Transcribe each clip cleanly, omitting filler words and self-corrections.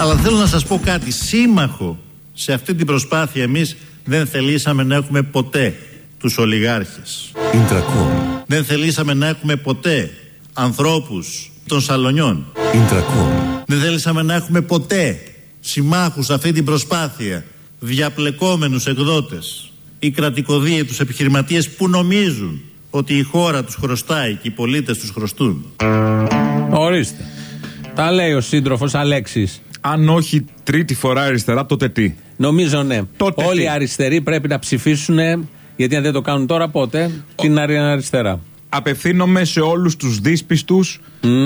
Αλλά θέλω να σας πω κάτι. Σύμμαχο σε αυτή την προσπάθεια εμείς δεν θελήσαμε να έχουμε ποτέ τους ολιγάρχες. Intracom. Δεν θελήσαμε να έχουμε ποτέ ανθρώπους των σαλονιών. Intracom. Δεν θέλησαμε να έχουμε ποτέ συμμάχους σε αυτή την προσπάθεια, διαπλεκόμενους εκδότες ή κρατικοδίαιτους επιχειρηματίες που νομίζουν ότι η χώρα τους χρωστάει και οι πολίτες τους χρωστούν. Ορίστε. Τα λέει ο σύντροφος Αλέξης. Αν όχι τρίτη φορά αριστερά, τότε τι? Νομίζω ναι. Τότε όλοι οι τι? αριστεροί πρέπει να ψηφίσουν, γιατί αν δεν το κάνουν τώρα, πότε την αριστερά. Απευθύνομαι σε όλους τους δύσπιστους,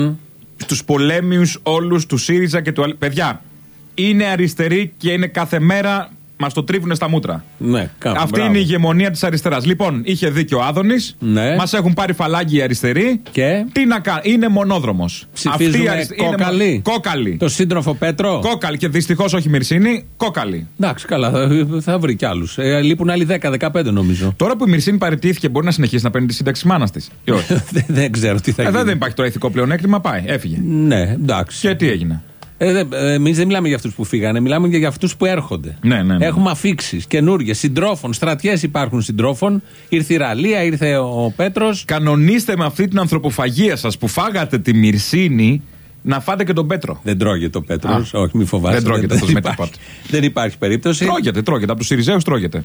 τους πολέμιους όλους του ΣΥΡΙΖΑ και του παιδιά, είναι αριστεροί και είναι κάθε μέρα μας το τρίβουνε στα μούτρα. Ναι, αυτή μπράβο. είναι η ηγεμονία της αριστεράς. Λοιπόν, είχε δίκιο ο Άδωνης. Ναι. Μας έχουν πάρει φαλάγγι οι αριστεροί. Και τι να κάνει, είναι μονόδρομος. ψηφίζουμε κόκαλη. Κόκαλη. Το σύντροφο Πέτρο. Κόκαλη και δυστυχώς όχι Μυρσίνη, κόκαλη. Εντάξει, καλά, θα βρει κι άλλους. Λείπουν άλλοι 10-15 νομίζω. Τώρα που η Μυρσίνη παραιτήθηκε, μπορεί να συνεχίσει να παίρνει τη σύνταξη μάνας της? Δεν ξέρω τι θα γίνει. Δεν υπάρχει το ηθικό πλεονέκτημα, πάει, έφυγε. Ναι, εντάξει. Και τι έγινε? Εμείς δεν μιλάμε για αυτούς που φύγανε, μιλάμε και για αυτούς που έρχονται. Ναι. Έχουμε αφίξεις καινούργιες, συντρόφων, στρατιές υπάρχουν συντρόφων. Ήρθε η Ραλία, ήρθε ο Πέτρος. Κανονίστε με αυτή την ανθρωποφαγία σας που φάγατε τη Μυρσίνη να φάτε και τον Πέτρο. Δεν τρώγεται ο Πέτρος, όχι, μη φοβάσαι. Δεν τρώγεται δεν υπάρχει περίπτωση. Τρώγεται. Από τους Συριζέους τρώγεται.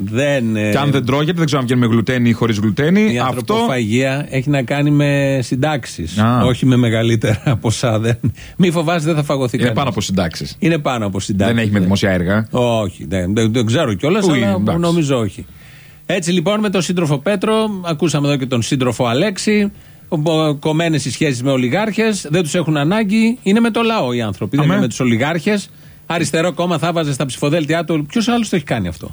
Και αν δεν τρώγεται, δεν ξέρω αν βγαίνει με γλουτένη ή χωρίς γλουτένη. Η ανθρωποφαγία έχει να κάνει με συντάξεις. Όχι με μεγαλύτερα ποσά. Μη φοβάσαι, δεν θα φαγωθεί κανείς. Είναι πάνω από συντάξεις. Είναι πάνω από συντάξεις. Δεν έχει με δημοσία έργα. Όχι, δεν ξέρω κιόλας, αλλά νομίζω όχι. Έτσι λοιπόν με τον σύντροφο Πέτρο, ακούσαμε εδώ και τον σύντροφο Αλέξη. Κομμένες οι σχέσεις με ολιγάρχες, δεν τους έχουν ανάγκη. Είναι με το λαό οι άνθρωποι, δεν είναι με τους ολιγάρχες. Αριστερό κόμμα θα βάζε στα ψηφοδέλτια του. Ποιος άλλος το έχει κάνει αυτό?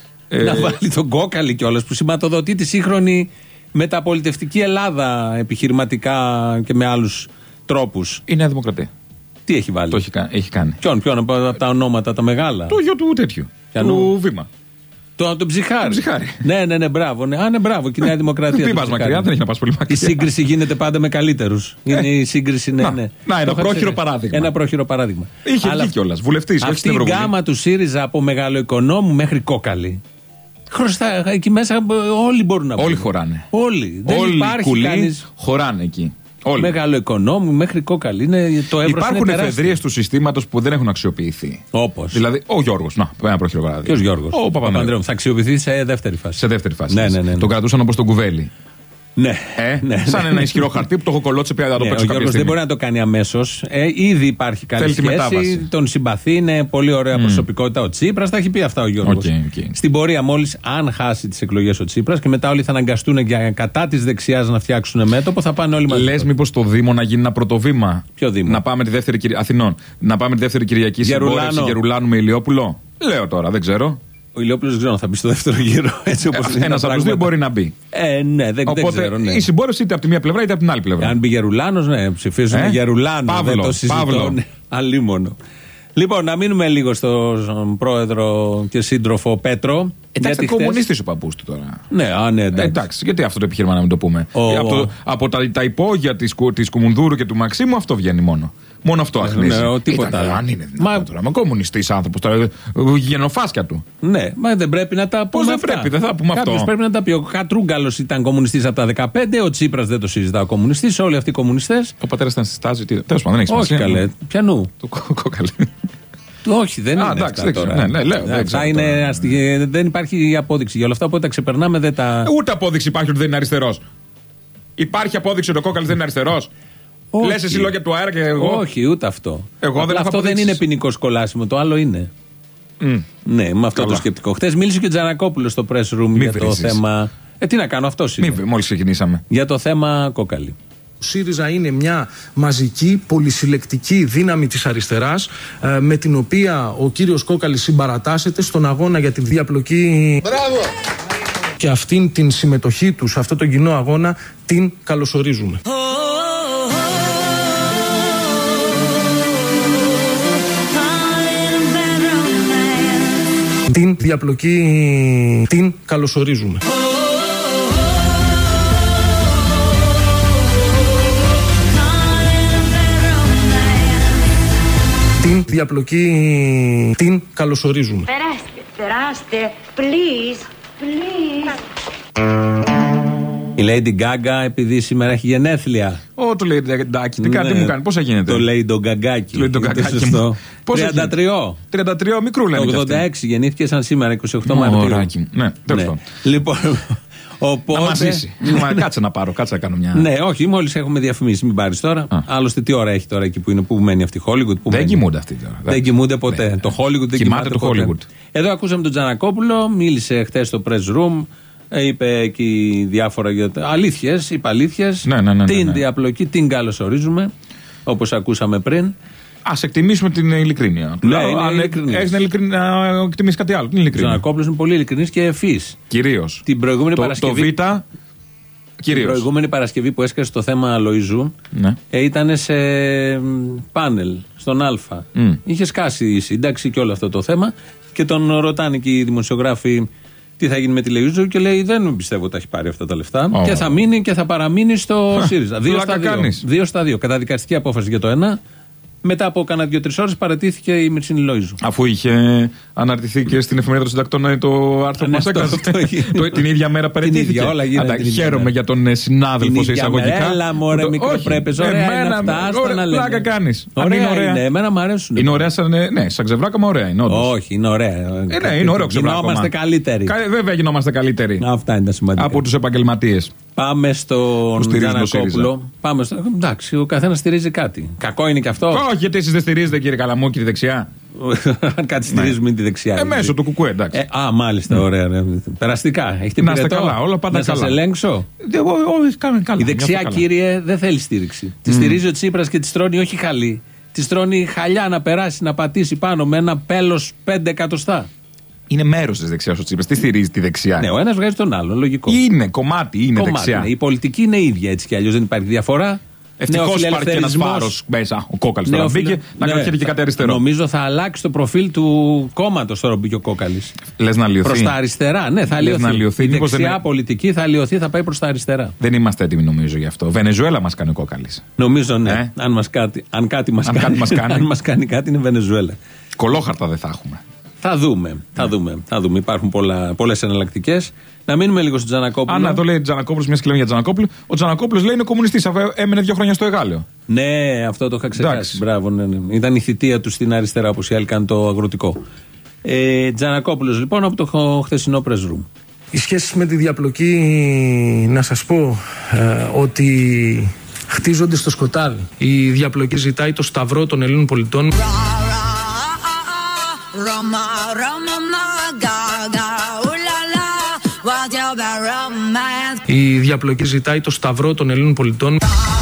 Να βάλει τον Κόκαλη κιόλας που σηματοδοτεί τη σύγχρονη μεταπολιτευτική Ελλάδα επιχειρηματικά και με άλλους τρόπους. Η Νέα Δημοκρατία. Τι έχει βάλει? Το έχει κάνει. Ποιον από τα ονόματα τα μεγάλα? Το γιο του τέτοιου. Του Βήμα. Τον Ψυχάρη. Ναι, μπράβο. Ναι, μπράβο. Και η Νέα Δημοκρατία. Δεν πας μακριά, δεν έχει να πας πολύ μακριά. Η σύγκριση γίνεται πάντα με καλύτερους. Είναι η σύγκριση, ναι. Ένα πρόχειρο παράδειγμα. Ένα πρόχειρο παράδειγμα. Είχε βγει κιόλας. Βουλευτής. Αυτή η γκάμα του ΣΥΡΙΖΑ από μεγαλοοικονόμου μέχρι Κόκαλη. Χρωστά, εκεί μέσα όλοι μπορούν να μπουν. Όλοι χωράνε. Όλοι. Δεν υπάρχει κανείς. Χωράνε εκεί. Μεγαλοοικονόμου μέχρι Κόκαλη. Υπάρχουν εφεδρείες του συστήματος που δεν έχουν αξιοποιηθεί. Όπως? Δηλαδή, ο Γιώργος. Ένα πρόχειρο παράδειγμα. Ποιος Γιώργος? Ο Παπανδρέου. Θα αξιοποιηθεί σε δεύτερη φάση. Ναι. Τον κρατούσαν όπως τον Κουβέλη. Ναι. Σαν ένα ισχυρό χαρτί που το έχω κολλώσει πια. Ο Γιώργος δεν μπορεί να το κάνει αμέσως. Ήδη υπάρχει καλή σχέση. Τον συμπαθεί, είναι πολύ ωραία προσωπικότητα ο Τσίπρας. Τα έχει πει αυτά ο Γιώργος. Στην πορεία, μόλις αν χάσει τις εκλογές ο Τσίπρας και μετά όλοι θα αναγκαστούν για κατά της δεξιάς να φτιάξουν μέτωπο, θα πάνε όλοι μαζί. Λες μήπως το Δήμο να γίνει ένα πρωτοβήμα? Ποιο Δήμο? Να πάμε τη δεύτερη Αθηνών. Να πάμε τη δεύτερη Κυριακή συμπόρευση Γερουλάνου με Ηλιόπουλο. Λέω τώρα, δεν ξέρω. Ο Ηλιόπουλος δεν ξέρω αν θα μπει στο δεύτερο γύρο. Ένας από τους δύο μπορεί να μπει. Ναι, δεν ξέρω. Η συμπόρευση είτε από τη μία πλευρά είτε από την άλλη πλευρά. Αν μπει Γερουλάνος, ναι, ψηφίζουν Γερουλάνο. Δεν το συζητούν. Αλίμονο. Λοιπόν, να μείνουμε λίγο στον πρόεδρο και σύντροφο Πέτρο. Εντάξει, κομμουνιστής ο παππούς του τώρα. Ναι, εντάξει. Εντάξει, γιατί αυτό το επιχείρημα να μην το πούμε. Από τα υπόγεια της Κουμουνδούρου και του Μαξίμου αυτό βγαίνει μόνο. Μόνο αυτό αχνίζει. Τίποτα άλλο. Αν είναι δυνατό τώρα. Μα κομμουνιστής άνθρωπος τώρα. Γενοφάσκια του. Ναι, μα δεν πρέπει να τα πούμε. Πώς δεν πρέπει, δεν θα πούμε αυτό. Κάποιος πρέπει να τα πει. Ο Κατρούγκαλος ήταν κομμουνιστής από τα 15, ο Τσίπρας δεν το συζητά κομμουνιστής, όλοι αυτοί οι κομμουνιστές. Ο πατέρας ήταν στη στάση. Τέλος πάντων, δεν έχει σημασία. Όχι καλέ. Πιανού. Το Κόκαλη. Όχι, δεν είναι. Εντάξει, δεν υπάρχει απόδειξη για όλα αυτά, οπότε τα ξεπερνάμε, δεν τα. Ούτε απόδειξη υπάρχει ότι δεν είναι αριστερός. Υπάρχει απόδειξη ότι ο Κόκαλης δεν είναι αριστερός? Λες εσύ λόγια του αέρα και εγώ? Όχι, ούτε αυτό. Αυτό δεν είναι ποινικό κολλάσιμο, το άλλο είναι. Ναι, με αυτό το σκεπτικό. Χθες μίλησε και ο Τζανακόπουλος στο press room για το θέμα. Τι να κάνω, αυτό είναι. Μόλις ξεκινήσαμε. Για το θέμα Κόκαλη. Ο ΣΥΡΙΖΑ είναι μια μαζική, πολυσυλλεκτική δύναμη της αριστεράς, με την οποία ο κύριος Κόκαλης συμπαρατάσσεται στον αγώνα για τη διαπλοκή. Μπράβο! Και αυτήν την συμμετοχή του σε αυτόν τον κοινό αγώνα την καλωσορίζουμε. Την διαπλοκή την καλωσορίζουμε. Την διαπλοκή την καλωσορίζουμε. Περάστε, please. Η Lady Gaga, επειδή σήμερα έχει γενέθλια. Το Lady Gaga, τι κάτι μου κάνει, πώς θα γίνεται. Το Lady Gaggάκι. Το Lady Gaggάκι. 33 μικρού λένε. Το 86 γεννήθηκε σαν σήμερα, 28 Μαρτίου. Ναι, τέλος πάντων. Λοιπόν. Οπότε... Να μας ζήσει. Κάτσε να πάρω, κάτσε να κάνω μια. Ναι, όχι, μόλις έχουμε διαφημίσει, μην πάρεις τώρα. Άλλωστε, τι ώρα έχει τώρα εκεί που είναι, που μένει αυτή η Hollywood. Δεν κοιμούνται αυτοί τώρα. Δεν κοιμούνται ποτέ. Το Hollywood δεν κοιμάται το Hollywood. Εδώ ακούσαμε τον Τζανακόπουλο, μίλησε χτες στο press room. Είπε εκεί διάφορα για αλήθειες, είπε αλήθειες. Την διαπλοκή την καλωσορίζουμε, όπως ακούσαμε πριν. Ας εκτιμήσουμε την ειλικρίνεια. Ναι, αν έχεις να εκτιμήσεις κάτι άλλο, την ειλικρίνεια. Ο Τζανακόπουλος είναι πολύ ειλικρινής και ευφύς. Κυρίως. Την προηγούμενη Παρασκευή. Το Β. Κυρίως. Την προηγούμενη Παρασκευή που έσκασε το θέμα Λοϊζού, ήταν σε πάνελ στον Α. Είχε σκάσει η σύνταξη και όλο αυτό το θέμα και τον ρωτάνε και οι δημοσιογράφοι τι θα γίνει με τη Λοϊζού και λέει: δεν πιστεύω ότι έχει πάρει αυτά τα λεφτά και θα μείνει και θα παραμείνει στο ΣΥΡΙΖΑ. 2 στα 2. Καταδικαστική απόφαση για το ένα. Μετά από κάνα 2-3 ώρες παραιτήθηκε η Μυρσίνη Λοϊζού. Αφού είχε αναρτηθεί και στην εφημερίδα των συντακτών το άρθρο που μας έκανε. Την ίδια μέρα παραιτήθηκε. Χαίρομαι για τον συνάδελφο σε εισαγωγικά. Έλα, μωρέ, μικροπρέπες. Ωραία είναι αυτά. Άστα να λέμε. Πλάκα κάνεις. Ωραία είναι. Εμένα μου αρέσουν. Είναι ωραία σαν ξεβράκωμα, ωραία είναι. Όχι, είναι ωραία. Ναι, είναι ωραίο ξεβράκωμα. Γινόμαστε καλύτεροι. Βέβαια γινόμαστε καλύτεροι. Αυτά είναι τα σημαντικά. Από τους επαγγελματίες. Πάμε στον Τζανακόπουλο. Εντάξει, ο καθένας στηρίζει κάτι. Κακό είναι και αυτό. Όχι, γιατί εσείς δεν στηρίζετε, κύριε Καλαμούκη, τη δεξιά. Αν κάτι στηρίζουμε τη δεξιά. Μέσω του κουκουέ, εντάξει. Μάλιστα, ωραία. Περαστικά. Έχετε να είστε καλά, όλα πάντα καλά. Να σας ελέγξω. Καλά. Η δεξιά, κύριε, δεν θέλει στήριξη. Τη στηρίζει ο Τσίπρας και τη τρώνει όχι χαλί. Τη τρώνει χαλιά να περάσει, να πατήσει πάνω με ένα πέλος 5 εκατοστά. Είναι μέρος της δεξιάς ο Τσίπρας. Τι στηρίζει τη δεξιά. Ναι, ο ένας βγάζει τον άλλον, λογικό. Είναι κομμάτι, είναι δεξιά. Ναι. Η πολιτική είναι ίδια έτσι κι αλλιώς, δεν υπάρχει διαφορά. Ευτυχώς υπάρχει και ένας φάρος μέσα. Ο Κόκαλης τώρα μπήκε να κρατιέται και κάτι αριστερό. Νομίζω θα αλλάξει το προφίλ του κόμματος τώρα που μπήκε ο Κόκαλης. Λες να λιωθεί. Προς τα αριστερά, ναι, θα λιωθεί. Η δεξιά πολιτική θα λιωθεί, θα πάει προς τα αριστερά. Δεν είμαστε έτοιμοι νομίζω γι' αυτό. Βενεζουέλα μας κάνει ο Κόκαλης. Νομίζω ναι. Αν κάτι μας κάνει κάτι είναι Βενεζουέλα. Κολόχαρτα δεν θα έχουμε. Θα δούμε. Υπάρχουν πολλές εναλλακτικές. Να μείνουμε λίγο στον Τζανακόπουλο. Αν εδώ λέει Τζανακόπουλος, μια και λέμε για Τζανακόπουλο. Ο Τζανακόπουλος λέει είναι κομμουνιστής, αφού έμενε 2 χρόνια στο Εγάλεο. Ναι, αυτό το είχα ξεχάσει. Μπράβο, ναι. Ήταν η θητεία του στην αριστερά, όπως οι άλλοι κάνουν το αγροτικό. Τζανακόπουλος λοιπόν από το χθεσινό press room. Οι σχέσεις με τη διαπλοκή, να σας πω ότι χτίζονται στο σκοτάδι. Η διαπλοκή ζητάει το σταυρό των Ελλήνων πολιτών. Η διαπλοκή ζητάει το σταυρό των Ελλήνων πολιτών.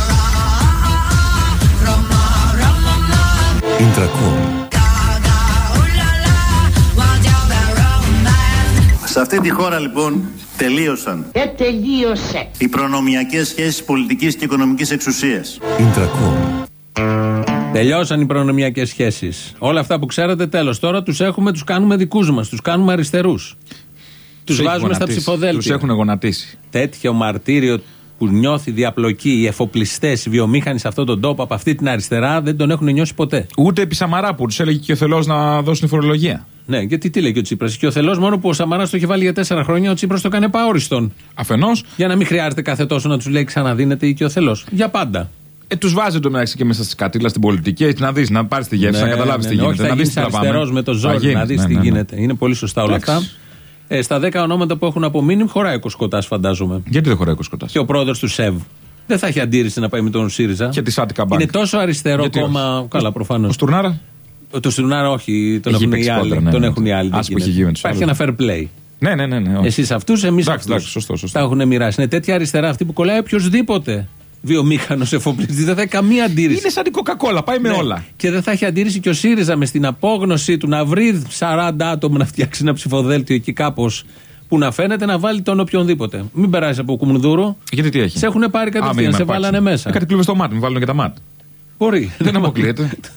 Σε αυτή τη χώρα λοιπόν τελείωσαν οι προνομιακές σχέσεις πολιτικής και οικονομικής εξουσίας. Τελειώσαν οι προνομιακές σχέσεις. Όλα αυτά που ξέρατε τέλος. Τώρα τους κάνουμε δικούς μας, τους κάνουμε αριστερούς. Τους βάζουμε στα ψηφοδέλτια. Τους έχουν γονατίσει. Τέτοιο μαρτύριο που νιώθει διαπλοκή, οι εφοπλιστές, οι βιομήχανοι σε αυτόν τον τόπο από αυτή την αριστερά δεν τον έχουν νιώσει ποτέ. Ούτε επί Σαμαρά που τους έλεγε και ο Θελός να δώσουν φορολογία. Ναι, γιατί τι λέει και ο Τσίπρας. Και ο Θελός, μόνο που ο Σαμαράς το είχε βάλει για 4 χρόνια, ο Τσίπρας το έκανε επαόριστον. Αφενός. Για να μην χρειάζεται κάθε τόσο να τους λέει ξαναδίνεται ή και ο Θελός. Για πάντα. Τους βάζει το μεταξύ και μέσα στη σκατήλα στην πολιτική, έτσι να δεις, να πάρεις τη γεύση, να καταλάβεις τι γίνεται. Να δεις αριστερός με το ζόρι, να δεις τι γίνεται. Είναι πολύ σωστά όλα αυτά. Στα 10 ονόματα που έχουν απομείνει, χωράει ο Κοσκοτάς, φαντάζομαι. Γιατί δεν χωράει ο Κοσκοτάς? Και ο πρόεδρος του ΣΕΒ. Δεν θα έχει αντίρρηση να πάει με τον ΣΥΡΙΖΑ. Και τη Σάτικα Μπάνκ. Είναι τόσο αριστερό κόμμα. Καλά, προφανώς. Ο Στουρνάρα. Το Στουρνάρα όχι, τον έχουν οι άλλοι. Τον έχουν οι άλλοι. Υπάρχει ένα fair play. Ναι. Εσείς αυτούς, εμείς αυτούς. Τα έχουν μοιράσει. Είναι τέτοια αριστερά αυτή που κολλάει οποιοδήποτε βιομήχανος εφοπλιστής. Δεν θα έχει καμία αντίρρηση. Είναι σαν την Coca-Cola, πάει με όλα. Και δεν θα έχει αντίρρηση και ο ΣΥΡΙΖΑ με στην απόγνωσή του να βρει 40 άτομα να φτιάξει ένα ψηφοδέλτιο εκεί κάπως που να φαίνεται, να βάλει τον οποιονδήποτε. Μην περάσει από Κουμουνδούρου. Γιατί τι έχει? Σε έχουν πάρει κατευθείαν, σε βάλανε μέσα. Κάτι κλούβε στο μάτι, μην βάλουν και τα μάτ. Μπορεί. Δεν αποκλείεται.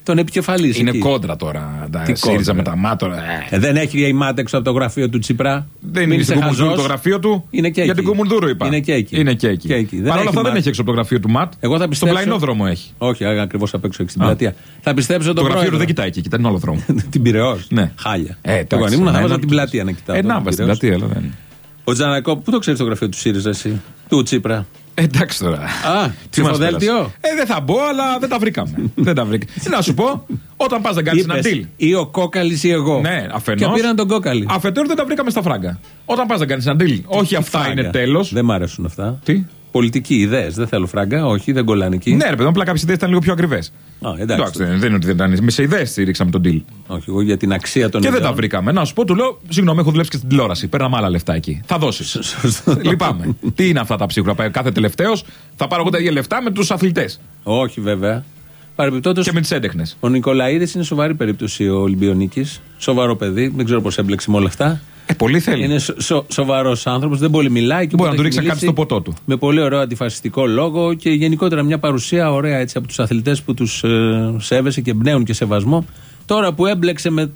τον επικεφαλής. Είναι εκεί. κόντρα τώρα. ΣΥΡΙΖΑ με τα μάτωρα. Δεν έχει η ΜΑΤ έξω από το γραφείο του Τσίπρα. Δεν είναι στην Κουμουνδούρου το γραφείο του. Είναι και για εκεί. την Κουμουνδούρου είπα. Είναι και εκεί. Παρ' όλα αυτά δεν έχει έξω από το γραφείο του ΜΑΤ. Εγώ θα πιστέψω... Στον πλαϊνό δρόμο έχει. Όχι, ακριβώς απ' έξω στην πλατεία. Θα πιστέψω το γραφείο του δεν κοιτάει εκεί, κοιτάει άλλο δρόμο. Την Πειραιώς. Ναι. Χάλια. Εγώ ήμουν να βάζα την πλατεία να κοιτάω. Να βάζα την πλατεία, αλλά δεν. Ο Τζανακόπουλος, πού το ξέρει το γραφείο του ΣΥΡΙΖΑ εσύ, του Τσίπρα? Εντάξει τώρα. Ψηφοδέλτιο. Δεν θα μπω, αλλά δεν τα βρήκαμε. Να σου πω, όταν πας να κάνεις ένα deal. Ή ο Κόκαλης ή εγώ. Ναι, αφενός. Και πήραν τον Κόκαλη. Αφετέρου δεν τα βρήκαμε στα φράγκα. Όταν πας να κάνεις ένα deal. Όχι, αυτά είναι τέλος. Δεν μ' αρέσουν αυτά. Τι? Πολιτικοί ιδέες. Δεν θέλω φράγκα, όχι, δεν κολλάνε εκεί. Ναι, ρε παιδί, απλά κάποιες ιδέες ήταν λίγο πιο ακριβές. Εντάξει. Δεν είναι ότι δεν ήταν. Με σε ιδέες ρίξαμε τον deal. Όχι, εγώ για την αξία των ιδεών. Και δεν τα βρήκαμε. Να σου πω, του λέω, συγγνώμη, έχω δουλέψει και στην τηλεόραση. Παίρναμε άλλα λεφτά εκεί. Θα δώσεις. Λυπάμαι. Τι είναι αυτά τα ψίχουλα? Κάθε τελευταίος θα πάρω εγώ τα ίδια λεφτά με τους αθλητές. Όχι, βέβαια. Και με τις έντεχνες. Ο Νικολαίδης είναι σοβαρή περίπτωση ο Ολυμπιονίκης. Σοβαρό παιδί. Δεν ξέρω πώς έμπλεξε με όλα αυτά. Πολύ θέλει. Είναι σοβαρός άνθρωπος, δεν πολύ μιλάει. Μπορεί να του ρίξει κάτι στο ποτό του. Με πολύ ωραίο αντιφασιστικό λόγο και γενικότερα μια παρουσία ωραία έτσι από τους αθλητές που τους σέβεσαι και εμπνέουν και σεβασμό. Τώρα που έμπλεξε με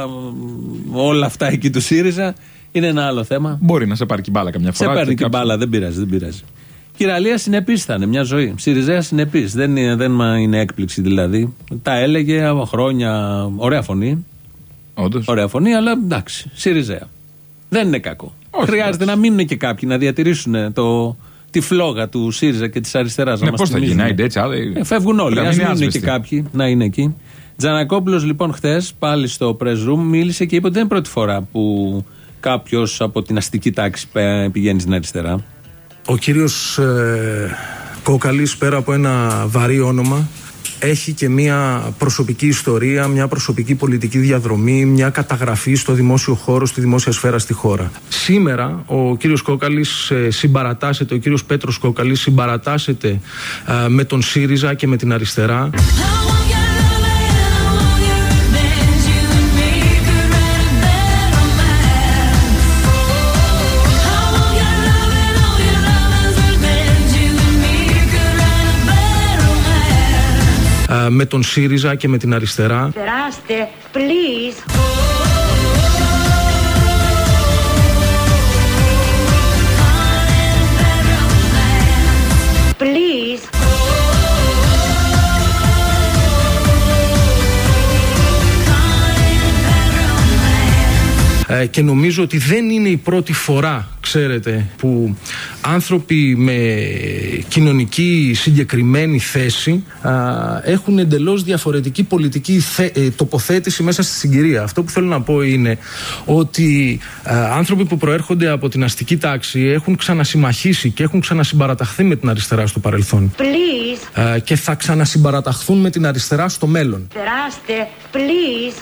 όλα αυτά εκεί του ΣΥΡΙΖΑ είναι ένα άλλο θέμα. Μπορεί να σε πάρει και μπάλα καμιά φορά. Σε παίρνει και μπάλα, δεν πειράζει. Κυραλία συνεπής θα είναι μια ζωή. ΣΥΡΙΖΑ συνεπής. Δεν είναι έκπληξη δηλαδή. Τα έλεγε από χρόνια. Ωραία φωνή. Όντως. Ωραία φωνή, αλλά εντάξει. ΣΥΡΙΖΑ. Δεν είναι κακό. Όχι, χρειάζεται εντάξει. να μείνουν και κάποιοι να διατηρήσουν τη φλόγα του ΣΥΡΙΖΑ και της αριστεράς. Ναι, πώς θα γίνει, έτσι. Φεύγουν όλοι. Ας μείνουν και κάποιοι να είναι εκεί. Τζανακόπουλος λοιπόν χθες πάλι στο press room μίλησε και είπε ότι δεν είναι πρώτη φορά που κάποιος από την αστική τάξη πηγαίνει στην αριστερά. Ο κύριος Κόκαλης, πέρα από ένα βαρύ όνομα, έχει και μια προσωπική ιστορία, μια προσωπική πολιτική διαδρομή, μια καταγραφή στο δημόσιο χώρο, στη δημόσια σφαίρα στη χώρα. Σήμερα ο κύριος Κόκαλης συμπαρατάσσεται, ο κύριος Πέτρος Κόκαλης συμπαρατάσσεται με τον ΣΥΡΙΖΑ και με την αριστερά. Με τον ΣΥΡΙΖΑ και με την αριστερά. Περάστε, please. Please. Και νομίζω ότι δεν είναι η πρώτη φορά, ξέρετε, που άνθρωποι με κοινωνική συγκεκριμένη θέση έχουν εντελώς διαφορετική πολιτική τοποθέτηση μέσα στη συγκυρία. Αυτό που θέλω να πω είναι ότι άνθρωποι που προέρχονται από την αστική τάξη έχουν ξανασυμμαχίσει και έχουν ξανασυμπαραταχθεί με την αριστερά στο παρελθόν. Please. Και θα ξανασυμπαραταχθούν με την αριστερά στο μέλλον. Περάστε, please.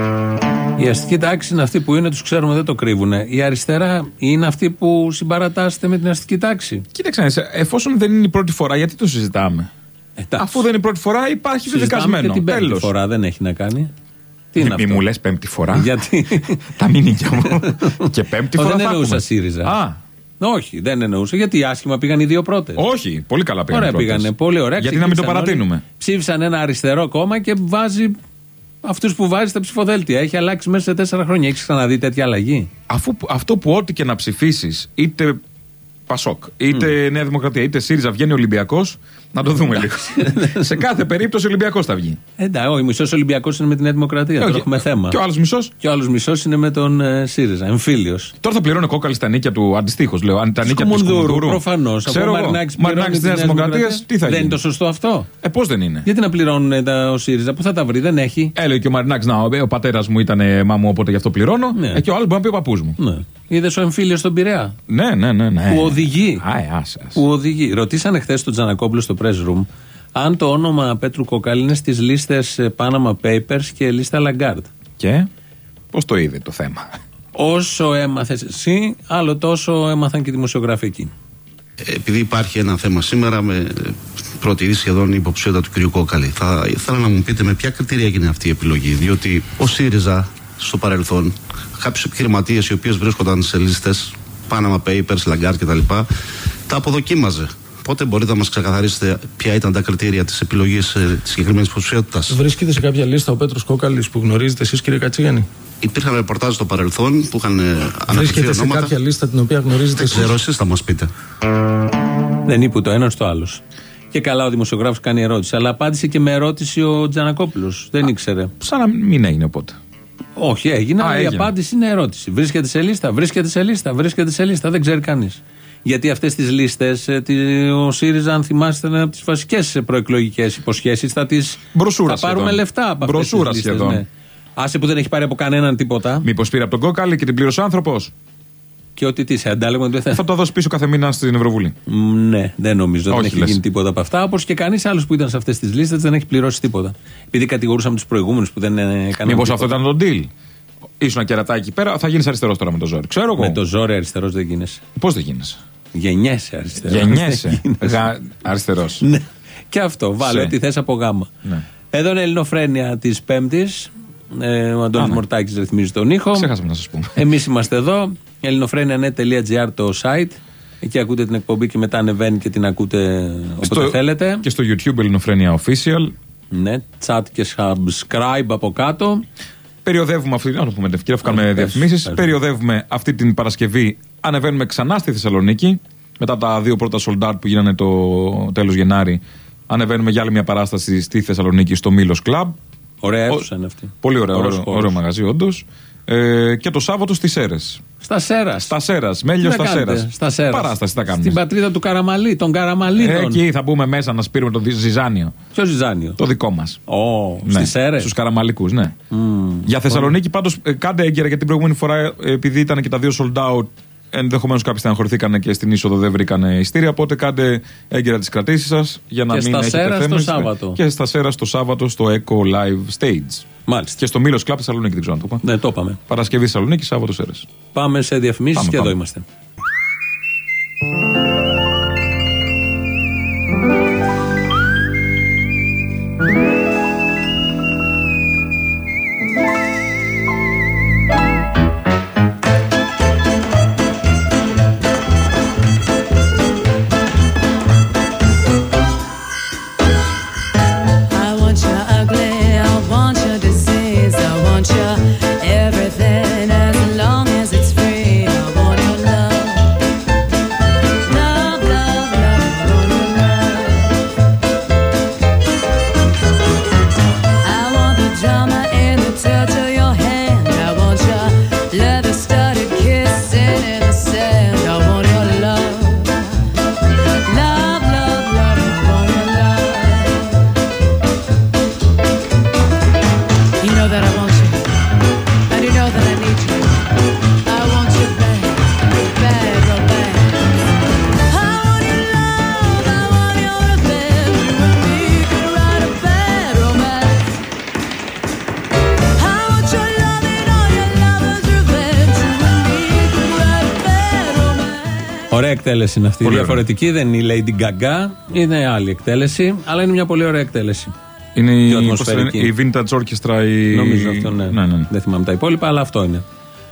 Η αστική τάξη είναι αυτή που είναι, τους ξέρουμε, δεν το κρύβουνε. Η αριστερά είναι αυτή που συμπαρατάσσεται με την αστική τάξη. Κοίταξε, εφόσον δεν είναι η πρώτη φορά, γιατί το συζητάμε? Αφού δεν είναι η πρώτη φορά, υπάρχει δεδικασμένο. Και την πέμπτη φορά δεν έχει να κάνει. Τι είναι αυτό? Μη μου λες πέμπτη φορά. Γιατί? Τα μήνυκια μου. Και πέμπτη φορά. Δεν εννοούσα ΣΥΡΙΖΑ. Όχι, δεν εννοούσα. Γιατί άσχημα πήγαν οι δύο πρώτες. Όχι, πολύ καλά πήγαν. Ωραία πήγανε, πολύ ωραία. Γιατί να μην το παρατείνουμε? Ψήφισαν ένα αριστερό κόμμα και βάζει αυτούς που βάζει στα ψηφοδέλτια. Έχει αλλάξει μέσα σε 4 χρόνια. Έχεις ξαναδεί τέτοια αλλαγή? Αφού αυτό που ό,τι και να ψηφίσεις, είτε Πασόκ, είτε Νέα Δημοκρατία, είτε ΣΥΡΙΖΑ, βγαίνει Ολυμπιακός, να το δούμε λίγο. Σε κάθε περίπτωση Ολυμπιακός θα βγει. Εντάξει, ο μισός Ολυμπιακός είναι με τη Νέα Δημοκρατία. Τώρα έχουμε θέμα. Και ο άλλος μισός? Και ο άλλος μισός είναι με τον ΣΥΡΙΖΑ, εμφύλιος. Τώρα θα πληρώνει ο Κόκαλης τα νίκια του, αντιστοίχως λέω. Τα νίκια του Κουμουνδούρου. Προφανώς. Ξέρω εγώ. Μαρινάκης της Νέας Δημοκρατίας, τι θα γίνει? Δεν είναι το σωστό αυτό? Πώς δεν είναι? Γιατί να πληρώνουν ο ΣΥΡΙΖΑ, που θα τα βρει, δεν έχει. Έλεγε και ο Μαρινάκης, ο πατέρας μου ήταν μάμου, οπότε γι' αυτό πληρώνω. Ναι. Και ο άλλος μπορεί να πει ο παππούς μου. Ναι. Είδες ο εμφύλιος στον Πειραιά? Ναι. Που οδηγεί. Που οδηγεί. Ρωτήσανε χθες τον Τζανακόπουλο στο press room αν το όνομα Πέτρου Κόκαλη είναι στις λίστες Panama Papers και λίστα Lagarde. Και πώς το είδε το θέμα? Όσο έμαθες εσύ, άλλο τόσο έμαθαν και οι δημοσιογράφοι εκεί. Επειδή υπάρχει ένα θέμα σήμερα με πρώτη είδη σχεδόν η υποψηφιότητα του κ. Κόκαλη, θα ήθελα να μου πείτε με ποια κριτήρια έγινε αυτή η επιλογή. Διότι ο ΣΥΡΙΖΑ στο παρελθόν, κάποιους επιχειρηματίες οι οποίοι βρίσκονταν σε λίστες Panama Papers, Lagarde κτλ., τα αποδοκίμαζε Πότε μπορείτε να μας ξεκαθαρίσετε ποια ήταν τα κριτήρια της επιλογής της συγκεκριμένης υποψηφιότητας? Βρίσκεται σε κάποια λίστα ο Πέτρος Κόκαλης που γνωρίζετε εσείς, κύριε Κατσίγανη? Υπήρχαν ρεπορτάζ στο παρελθόν που είχαν αναφερθεί Βρίσκεται σε κάποια λίστα την οποία γνωρίζετε εσείς? Ξέρω, εσείς θα μας πείτε. Δεν είπε το ένα στο άλλο. Και καλά ο δημοσιογράφος κάνει ερώτηση. Αλλά απάντησε και με ερώτηση ο Τζανακόπουλος. Δεν ήξερε. Σαν να μην έγινε οπότε. Όχι, έγινε, αλλά η απάντηση είναι ερώτηση. Βρίσκεται σε λίστα, βρίσκεται σε λίστα, βρίσκεται σε λίστα. Δεν ξέρει κανείς. Γιατί αυτές τις λίστες ο ΣΥΡΙΖΑ, αν θυμάστε, είναι από τις βασικές προεκλογικές υποσχέσεις. Θα πάρουμε λεφτά από αυτές τις λίστες. Σχεδόν. Ναι. Άσε που δεν έχει πάρει από κανέναν τίποτα. Μήπως πήρε από τον Κόκαλη και την πλήρωσε ο άνθρωπος? Και ότι τι σε αντάλλαγμα δεν θα το δώσει πίσω κάθε μήνα στην Ευρωβουλή. Ναι, δεν νομίζω. Δεν έχει γίνει τίποτα από αυτά. Όπως και κανείς άλλος που ήταν σε αυτές τις λίστες δεν έχει πληρώσει τίποτα. Επειδή κατηγορούσαμε τους προηγούμενους που δεν έκαναν. Μήπως αυτό ήταν το deal? Ήσουν ένα κερατάκι εκεί πέρα, θα γίνεις αριστερός τώρα με το ζόρι. Ξέρω εγώ. Με το ζόρι αριστερός δεν γίνεσαι. Πώς δεν γίνεσαι? Γεννιέσαι αριστερός. Γεννιέσαι. Αριστερός. Ναι. Και αυτό. Βάλε ό,τι θες από γάμα. Ναι. Εδώ είναι η Ελληνοφρένεια της Πέμπτης. Ο Αντώνης Μορτάκης ρυθμίζει τον ήχο. Ξέχασαμε να σας πούμε. Εμείς είμαστε εδώ. ελληνοφρένια.net.gr το site. Εκεί ακούτε την εκπομπή και μετά ανεβαίνει και την ακούτε όποτε θέλετε. Και στο YouTube Ελληνοφρένια Official. Ναι, chat και subscribe από κάτω. Περιοδεύουμε αυτή. Να το πούμε ευκαιρία, αφού κάνουμε διαφημίσεις. Περιοδεύουμε αυτή την Παρασκευή. Ανεβαίνουμε ξανά στη Θεσσαλονίκη. Μετά τα 2 πρώτα sold out που γίνανε το τέλος Γενάρη. Ανεβαίνουμε για άλλη μια παράσταση στη Θεσσαλονίκη στο Μήλος Club. Ωραία αίθουσα είναι αυτή. Πολύ ωραίο μαγαζί, όντως. Και το Σάββατο στις Σέρρες. Στα Σέρρας. Μέλιο στα Σέρρας. Παράσταση θα κάνουμε. Στην πατρίδα του Καραμαλή, των Καραμαλίδων. Εκεί θα μπούμε μέσα να σπείρουμε το Ζιζάνιο. Ποιο Ζιζάνιο? Το δικό μας. Στις Σέρρες. Στους Καραμαλικούς, ναι. Για Θεσσαλονίκη πάντως κάντε έγκαιρα, γιατί την προηγούμενη φορά, επειδή ήταν και τα 2 sold out, ενδεχομένως κάποιοι στεναχωρηθήκαν και στην είσοδο δεν βρήκαν ειστήρια. Οπότε κάντε έγκαιρα τις κρατήσεις σας για να μην έχετε θέματα. Και στα Σέρας το Σάββατο στο Echo Live Stage. Μάλιστα. Και στο Μήλος Club Θεσσαλονίκη, δεν ξέρω να το πω. Ναι, το είπαμε. Παρασκευή Θεσσαλονίκη, Σάββατο Σέρας. Πάμε σε διαφημίσεις και εδώ είμαστε. Ωραία εκτέλεση είναι αυτή. Πολύ διαφορετική, ωραία. Δεν είναι η Lady Gaga, είναι άλλη εκτέλεση, αλλά είναι μια πολύ ωραία εκτέλεση. Είναι η Vintage Orchestra. Νομίζω αυτό, ναι. Δεν θυμάμαι τα υπόλοιπα, αλλά αυτό είναι.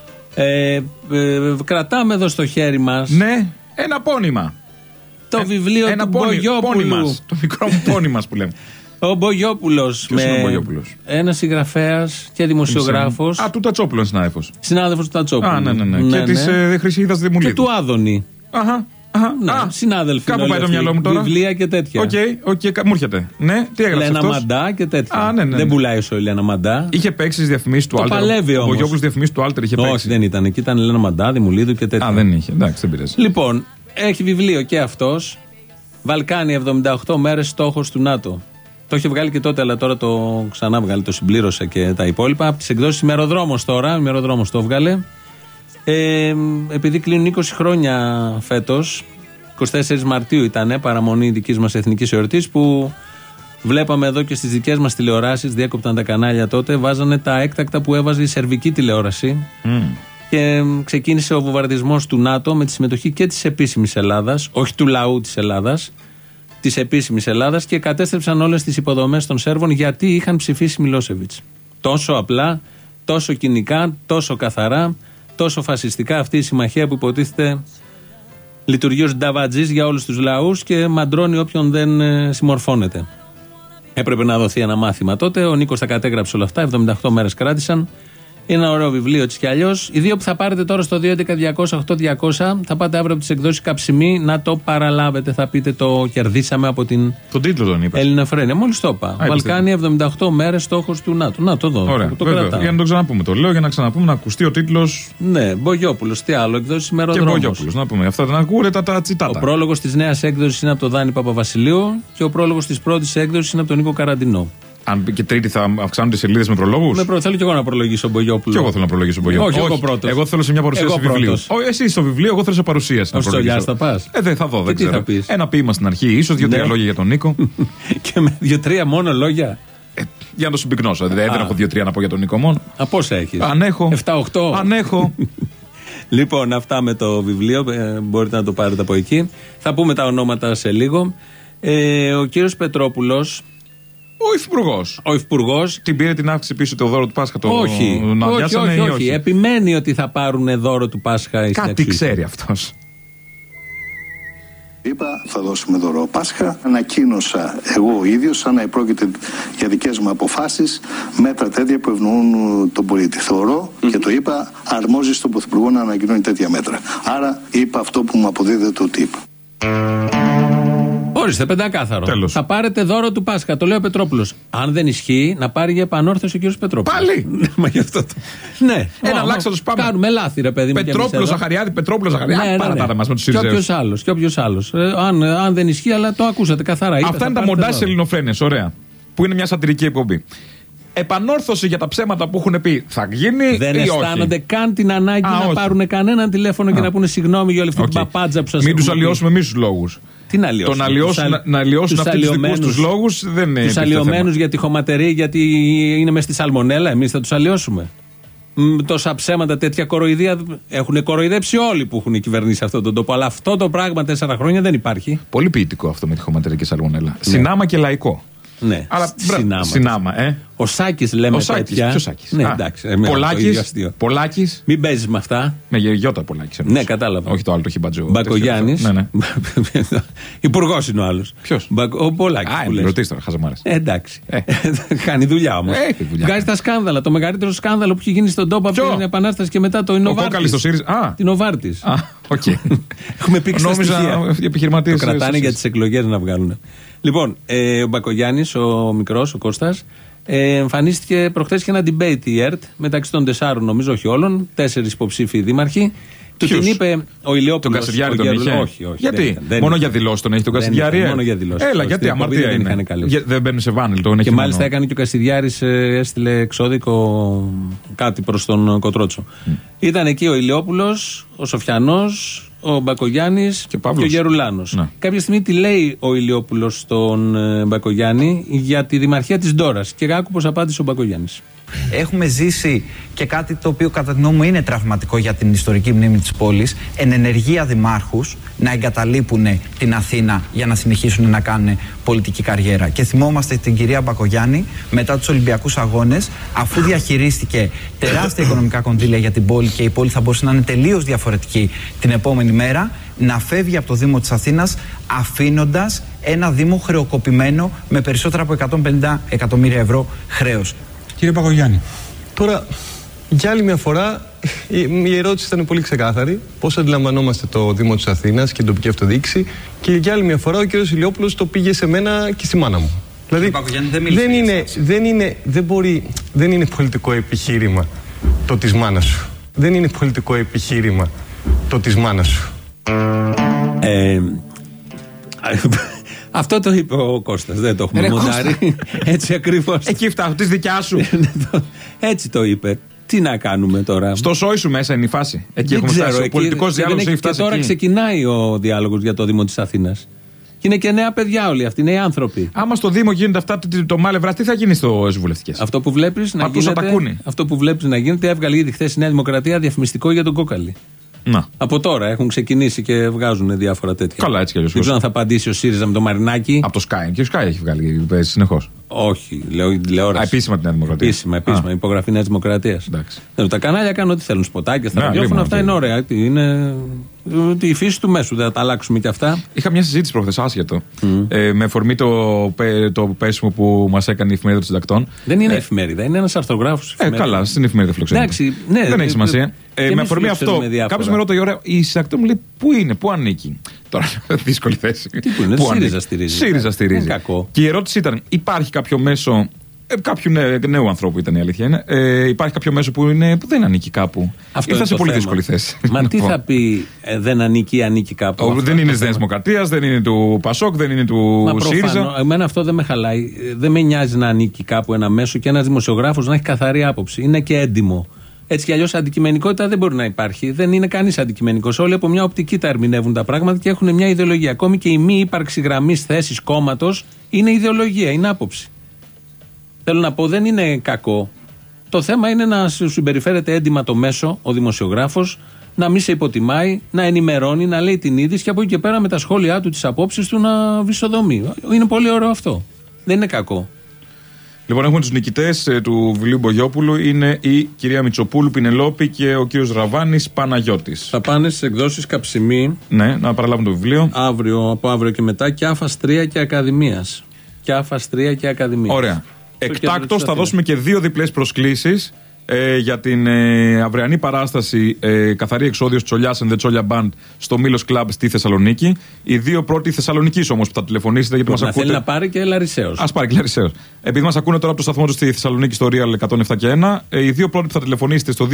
Κρατάμε εδώ στο χέρι μας. Ναι, ένα πόνημα. Το βιβλίο του Μπογιόπουλου. Το μικρό μου πόνι μας που λέμε. Ο Μπογιόπουλος. Ποιος είναι ο Μπογιόπουλος? Ένας συγγραφέας και δημοσιογράφος. Του Τατσόπουλου, συνάδελφος. Συνάδελφος του Τατσόπουλου. Ναι. Και της Χρυσίδας Δημουλίδου. Και του Άδωνη. Συνάδελφοι. Κάπου πάει το μυαλό μου τώρα. Βιβλία και τέτοια. Οκ, μου έρχεται. Ναι, τι έγραψε Λένα αυτός? Μαντά και τέτοια. Ναι. Δεν πουλάει όσο η Λένα Μαντά. Είχε παίξει στις διαφημίσεις του Άλτερ. Παλεύει όμως. Ο Μπογιόπουλος διαφημίσεις του Άλτερ είχε παίξει. Όχι, δεν ήταν. Εκεί ήταν η Λένα Μαντά, Δημουλίδου και τέτοια. Δεν είχε. Εντάξει, δεν πειράζει. Λοιπόν, έχει βιβλίο και αυτός. Βαλκάνι 78 μέρες στόχος του ΝΑΤΟ. Το είχε βγάλει και τότε, αλλά τώρα το ξανά βγάλει, το συμπλήρωσα και τα υπόλοιπα. Από τις εκδόσεις Ημεροδρόμος τώρα. Ημεροδρόμος το έβγαλε. Επειδή κλείνουν 20 χρόνια φέτος, 24 Μαρτίου ήταν παραμονή δικής μας εθνικής εορτής, που βλέπαμε εδώ και στις δικές μας τηλεοράσεις, διέκοπταν τα κανάλια τότε, βάζανε τα έκτακτα που έβαζε η σερβική τηλεόραση. Και ξεκίνησε ο βομβαρδισμός του ΝΑΤΟ με τη συμμετοχή και της επίσημης Ελλάδας, όχι του λαού της Ελλάδας, της επίσημης Ελλάδας, και κατέστρεψαν όλες τις υποδομές των Σέρβων γιατί είχαν ψηφίσει Μιλόσεβιτς. Τόσο απλά, τόσο κοινικά, τόσο καθαρά, τόσο φασιστικά αυτή η συμμαχία που υποτίθεται Λειτουργεί ως νταβατζής για όλους τους λαούς και μαντρώνει όποιον δεν συμμορφώνεται. Έπρεπε να δοθεί ένα μάθημα τότε. Ο Νίκος τα κατέγραψε όλα αυτά. 78 μέρες κράτησαν. Είναι ένα ωραίο βιβλίο έτσι κι αλλιώς. Οι δύο που θα πάρετε τώρα στο 2.11.200.8.200 θα πάτε αύριο από τις εκδόσεις Καψιμή να το παραλάβετε. Θα πείτε το κερδίσαμε από την. Τον τίτλο τον είπα. Ελληνοφρένεια. Μόλις το είπα. Βαλκάνια 78 μέρες στόχος του ΝΑΤΟ. Να το δω. Ωραία. Το για να το ξαναπούμε. Το λέω για να ξαναπούμε να ακουστεί ο τίτλος. Ναι, Μπογιόπουλος. Τι άλλο, εκδόσεις Ημεροδρόμος. Και Μπογιόπουλος. Να πούμε. Αυτά να ακούγονται τα τσιτάτα. Ο πρόλογος της νέας έκδοσης είναι από τον Δάνη Παπαβασιλείου και ο πρόλογος της πρώτης έκδοσης είναι από τον Νίκο Καραντινό. Αν και τρίτη θα αυξάνονται σελίδες με προλόγους. Θέλω και εγώ να προλογίσω Μπογιόπουλο. Και εγώ θέλω να προλογίσω Μπογιόπουλο. Όχι, εγώ πρώτος. Εγώ θέλω σε μια παρουσίαση βιβλίου. Εσύ στο βιβλίο, εγώ θέλω σε παρουσίαση. Ως Τσολιάς θα πας. Δεν θα δω, δεν ξέρω. Θα πεις? Ένα ποίημα στην αρχή, ίσως 2-3 λόγια για τον Νίκο. Και με 2-3 μόνο λόγια. Για να το συμπυκνώσω. Δεν έχω 2-3 να πω για τον Νίκο μόνο. Πόσα έχεις? Αν έχω. 7-8. Αν έχω. Λοιπόν, αυτά με το βιβλίο. Μπορείτε να το πάρετε από εκεί. Θα πούμε τα ονόματα σε λίγο. Ο κύριος Πετρόπουλος. Ο Υφυπουργός. Την πήρε την αύξηση πίσω το δώρο του Πάσχα. Όχι. Επιμένει ότι θα πάρουν δώρο του Πάσχα οι κάτι ξέρει αυτός. Είπα θα δώσουμε δώρο Πάσχα. Ανακοίνωσα εγώ ο ίδιος, σαν να πρόκειται για δικές μου αποφάσεις, μέτρα τέτοια που ευνοούν τον πολίτη. Θεωρώ και το είπα, αρμόζει στον Πρωθυπουργό να ανακοινώνει τέτοια μέτρα. Άρα είπα αυτό που μου αποδίδεται ότι είπα. Ορίστε, πεντακάθαρο. Τέλος. Θα πάρετε δώρο του Πάσχα. Το λέει ο Πετρόπουλος. Αν δεν ισχύει, να πάρει για επανόρθωση ο κύριος Πετρόπουλος. Πάλι! Μα γι' αυτό. Ναι. Ένα αλλάξα τους πάμε. Κάνουμε λάθη, ρε παιδί μου. Πετρόπουλο Ζαχαριάδη, Πετρόπουλο Ζαχαριάδη. Παρατάτα μας με τους Συριζέους. Και όποιος άλλος. Αν δεν ισχύει, αλλά το ακούσατε καθαρά. Αυτά είναι τα μοντάζ της Ελληνοφρένειας. Ωραία. Που είναι μια σατυρική εκπομπή. Επανόρθωση για τα ψέματα που έχουν πει θα γίνει. Δεν ή αισθάνονται όχι? Καν την ανάγκη να πάρουν κανέναν τηλέφωνο και να πούνε συγγνώμη για όλη αυτή την παπάντζα που σας Μην τους αλλοιώσουμε εμείς τους λόγους. Τι να αλλοιώσουμε? Να αλλοιώσουν αυτούς τους δικούς τους λόγους δεν είναι. Τους αλλοιωμένους για τη χωματερή, γιατί είναι μες στη σαλμονέλα, εμείς θα τους αλλοιώσουμε. Τόσα ψέματα, τέτοια κοροϊδία. Έχουν κοροϊδέψει όλοι που έχουν κυβερνήσει αυτόν τον τόπο. Αλλά αυτό το πράγμα 4 χρόνια δεν υπάρχει. Πολύ ποιητικό αυτό με τη χωματερή και σαλμονέλα. Ναι. Συνάμα και λαϊκό. Ναι, αλλά συνάμα. Ο Σάκης λέμε τέτοια. Ποιος Σάκης? Ναι, εντάξει. Πολάκης. Μην παίζεις με αυτά. Με γεωργιώτα Πολάκης. Ναι, κατάλαβα. Όχι το άλλο, το χιμπατζό. Μπακογιάννης. Ναι. Υπουργός είναι ο άλλος. Ποιος? Ο Πολάκης. Ρωτήστε τώρα, χαζομάρες. Εντάξει. Κάνει δουλειά όμως. Βγάζει τα σκάνδαλα. Το μεγαλύτερο σκάνδαλο που έχει γίνει στον τόπο από την Επανάσταση και μετά το Νοβάρτης. Ο Κόκαλης στο ΣΥΡΙΖΑ. Την Νοβάρτης. Έχουμε πήξει τα στοιχεία. Το κρατάνε για τις εκλογές να βγάλουν. Λοιπόν, ο Μπακογιάννης, ο μικρός, ο Κώστας, εμφανίστηκε προχθές και ένα debate η ΕΡΤ μεταξύ των 4, νομίζω, όχι όλων, 4 υποψήφοι δήμαρχοι. Του την είπε ο Ηλιόπουλος. Τον Κασιδιάρη τον είχε? Όχι. Γιατί? Μόνο για δηλώσεις τον έχει τον Κασιδιάρη? Μόνο για δηλώσεις. Έλα, γιατί αμαρτία είναι. Δεν μπαίνει σε βάνελ, τον έχει. Και μάλιστα έκανε και ο Κασιδιάρης, έστειλε εξώδικο κάτι προς τον Κοτρότσο. Ήταν εκεί ο Ηλιόπουλος, ο Σοφιανός, ο Μπακογιάννης και ο Γερουλάνος. Ναι. Κάποια στιγμή τι λέει ο Ηλιόπουλος στον Μπακογιάννη για τη δημαρχία της Ντόρας. Και άκου πως απάντησε ο Μπακογιάννης. Έχουμε ζήσει και κάτι το οποίο κατά τη γνώμη μου είναι τραυματικό για την ιστορική μνήμη της πόλης, εν ενεργεία δημάρχους να εγκαταλείπουν την Αθήνα για να συνεχίσουν να κάνουν πολιτική καριέρα. Και θυμόμαστε την κυρία Μπακογιάννη μετά τους Ολυμπιακούς Αγώνες, αφού διαχειρίστηκε τεράστια οικονομικά κονδύλια για την πόλη και η πόλη θα μπορούσε να είναι τελείως διαφορετική την επόμενη μέρα, να φεύγει από το Δήμο της Αθήνας αφήνοντας ένα Δήμο χρεοκοπημένο με περισσότερα από 150 εκατομμύρια ευρώ χρέος. Κύριε Πακογιάννη, τώρα για άλλη μια φορά η ερώτηση ήταν πολύ ξεκάθαρη. Πώς αντιλαμβανόμαστε το Δήμο της Αθήνας και την τοπική αυτοδιοίκηση, και για άλλη μια φορά ο κ. Ηλιόπουλος το πήγε σε μένα και στη μάνα μου. Δηλαδή δεν είναι πολιτικό επιχείρημα το της μάνας σου. Δεν είναι πολιτικό επιχείρημα το της μάνας σου. Αυτό το είπε ο Κώστας, δεν το έχουμε μοντάρει. Έτσι ακριβώς. Εκεί φτάσω, της δικιά σου. Έτσι το είπε. Τι να κάνουμε τώρα? Στο σόι σου μέσα είναι η φάση. Εκεί έχουμε φτάσει. Ο πολιτικός διάλογος έχει φτάσει. Και τώρα ξεκινάει ο διάλογος για το Δήμο της Αθήνας. Και είναι και νέα παιδιά όλοι αυτοί, νέοι άνθρωποι. Άμα στο Δήμο γίνεται αυτά το μάλευρα, τι θα γίνει στις βουλευτικές? Αυτό που βλέπεις να γίνεται, έβγαλε ήδη χθες η Νέα Δημοκρατία διαφημιστικό για τον Κόκαλη. Να. Από τώρα έχουν ξεκινήσει και βγάζουν διάφορα τέτοια. Καλά, έτσι κι αλλιώς. Δεν ξέρω αν θα απαντήσει ο ΣΥΡΙΖΑ με το Μαρινάκι. Από το Sky. Και ο Sky έχει βγάλει συνεχώς. Όχι, λέω τηλεόραση. Επίσημα τη Νέα Δημοκρατία. Επίσημα. Υπογραφή Νέας Δημοκρατίας. Τα κανάλια κάνουν ό,τι θέλουν. Σποτάκια, στα ραδιόφωνα, αυτά είναι ωραία. Είναι τη φύση του μέσου. Δεν θα τα αλλάξουμε κι αυτά. Είχα μια συζήτηση προχθές, άσχετο. Με αφορμή το πέσιμο που μας έκανε η εφημερίδα των συντακτών. Δεν είναι εφημερίδα, είναι ένας αρθρογράφος. Καλά, στην εφημερίδα φιλοξενείται. Ναι, δεν έχει σημασία. Με αφορμή αυτό, κάποιος με ρωτάει, ωραία, η συντακτών μου λέει πού είναι, πού ανήκει. Τώρα, δύσκολη θέση. Τι που είναι, ΣΥΡΙΖΑ στηρίζει. Και η ερώτηση ήταν, υπάρχει κάποιο μέσο. Κάποιου νέου ανθρώπου ήταν η αλήθεια. Είναι. Υπάρχει κάποιο μέσο που δεν ανήκει κάπου. Ήρθα σε πολύ δύσκολη θέση. Μα τι θα πει δεν ανήκει ή ανήκει κάπου. Δεν είναι της Νέας Δημοκρατίας, δεν είναι του Πασόκ, δεν είναι του ΣΥΡΙΖΑ. Εμένα αυτό δεν με χαλάει. Δεν με νοιάζει να ανήκει κάπου ένα μέσο και ένας δημοσιογράφος να έχει καθαρή άποψη. Είναι και έντιμο. Έτσι κι αλλιώς αντικειμενικότητα δεν μπορεί να υπάρχει. Δεν είναι κανείς αντικειμενικός. Όλοι από μια οπτική τα ερμηνεύουν τα πράγματα και έχουν μια ιδεολογία. Ακόμη και η μη ύπαρξη γραμμής θέσης κόμματος είναι ιδεολογία, είναι άποψη. Θέλω να πω, δεν είναι κακό. Το θέμα είναι να συμπεριφέρεται έντιμα το μέσο, ο δημοσιογράφος, να μην σε υποτιμάει, να ενημερώνει, να λέει την είδηση και από εκεί και πέρα με τα σχόλιά του, τις απόψεις του να βυσοδομεί. Είναι πολύ ωραίο αυτό. Δεν είναι κακό. Λοιπόν, έχουμε τους νικητές του βιβλίου Μπογιόπουλου. Είναι η κυρία Μητσοπούλου Πινελόπη και ο κύριος Ραβάνης Παναγιώτης. Θα πάνε στις εκδόσεις Καψιμή. Ναι, να παραλάβουν το βιβλίο. Από αύριο και μετά, και ΑΦΑΣ 3 και Ακαδημίας. Και ΑΦΑΣ 3 και Ακαδημίας. Ωραία. Εκτάκτως θα δώσουμε και 2 διπλές προσκλήσεις για την αυριανή παράσταση Καθαρή Εξόδιος Τσολιάς and the Τσόλια Band στο Μήλος Club στη Θεσσαλονίκη. Οι 2 πρώτοι Θεσσαλονικής όμως που θα τηλεφωνήσετε, γιατί μας ακούτε. Θέλει να πάρει και Λαρισαίος. Ας πάρει και Λαρισαίος. Επειδή μας ακούνε τώρα από το σταθμό του στη Θεσσαλονίκη στο Real 107 και 1, οι 2 πρώτοι που θα τηλεφωνήσετε στο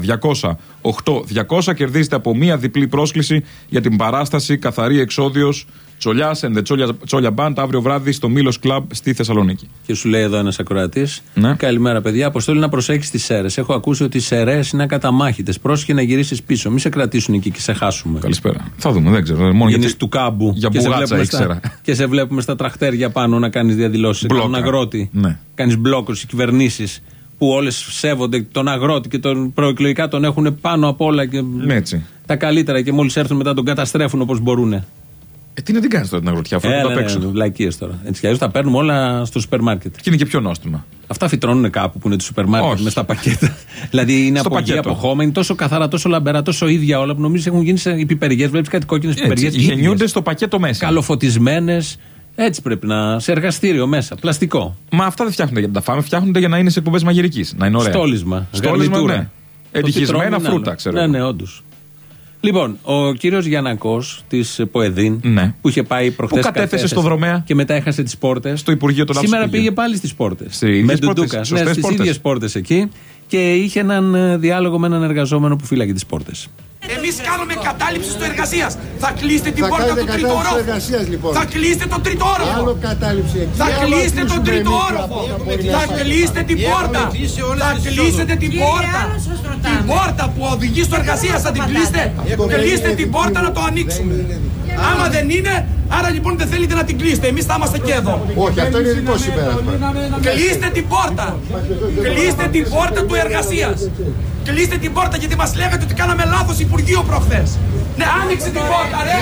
211-200-8-200 κερδίζετε από 1 διπλή πρόσκληση για την παράσταση Καθαρή Εξόδιος Τσολιάς and the Τσόλια Band αύριο βράδυ στο Μήλος Club στη Θεσσαλονίκη. Και σου λέει εδώ ένας ακροατής. Ναι. Καλημέρα, παιδιά. Αποστόλη να προσέχεις τις ΣΕΡΕΣ. Έχω ακούσει ότι οι ΣΕΡΕΣ είναι ακαταμάχητες. Πρόσεχε να γυρίσεις πίσω. Μην σε κρατήσουν εκεί και σε χάσουμε. Καλησπέρα. Θα δούμε, δεν ξέρω. Μόνο γίνεις του κάμπου. Για μπουγάτσα ήξερα. Και σε βλέπουμε στα τραχτέρια πάνω να κάνεις διαδηλώσεις. Τον αγρότη. Ναι. Κάνεις μπλόκο στις κυβερνήσεις που όλες σέβονται τον αγρότη και τον προεκλογικά τον έχουν πάνω απ' όλα και τα καλύτερα και μόλις έρθουν μετά τον καταστρέφουν όπως μπορούν. Τι να την κάνεις τώρα την αγροτιά, αφού τα παίξουν. Βλακίες τώρα. Έτσι κι αλλιώς τα παίρνουμε όλα στο σούπερ μάρκετ. Και είναι και πιο νόστιμα. Αυτά φυτρώνουν κάπου που είναι το σούπερ μάρκετ με στα πακέτα. Δηλαδή είναι από εκεί αποχώμενοι, τόσο καθαρά, τόσο λαμπερά, τόσο ίδια όλα που νομίζεις έχουν γίνει σε πιπεριές. Βλέπεις κάτι κόκκινες πιπεριές. Γεννιούνται στο πακέτο μέσα. Καλοφωτισμένες. Έτσι πρέπει να. Σε εργαστήριο μέσα. Πλαστικό. Μα αυτά δεν φτιάχνονται για να τα φάμε, φτιάχνονται για να είναι σε εκπομπές μαγειρικής. Να είναι ωραία. Στόλισμα. Ναι. Ευτυχισμένα φρούτα, ξέρω. Ναι, όντως. Λοιπόν, ο κύριος Γιαννακός της ΠΟΕΔΗΝ, που είχε πάει προχθές. Που κατέθεσε στο δρομέα και μετά έχασε τις πόρτες. Στο Υπουργείο των Σήμερα πήγε πάλι στις πόρτες. Με Ντουντούκα. Στις ίδιες πόρτες εκεί. Και είχε έναν διάλογο με έναν εργαζόμενο που φύλαγε τις πόρτες. Εμείς κάνουμε κατάληψη στο εργασίας. Θα κλείσετε την πόρτα του τρίτου όροφου. Λοιπόν. Θα κλείσετε τον τρίτο όροφο. Θα κλείσετε τον τρίτο όροφο. Θα κλείσετε την πόρτα. Θα κλείσετε την πόρτα. Την πόρτα που οδηγεί στο εργασίας θα την κλείσετε. Κλείστε την πόρτα να το ανοίξουμε. Άμα δεν είναι, άρα λοιπόν δεν θέλετε να την κλείσετε. Εμείς θα είμαστε και εδώ. Όχι, αυτό είναι δικό συμπέρασμα. Κλείστε την πόρτα. Κλείστε την πόρτα του εργασίας. Κλείστε την πόρτα γιατί μας λέγατε ότι κάναμε λάθος Υπουργείο προχθές. Ναι, άνοιξε την πόρτα, ρε!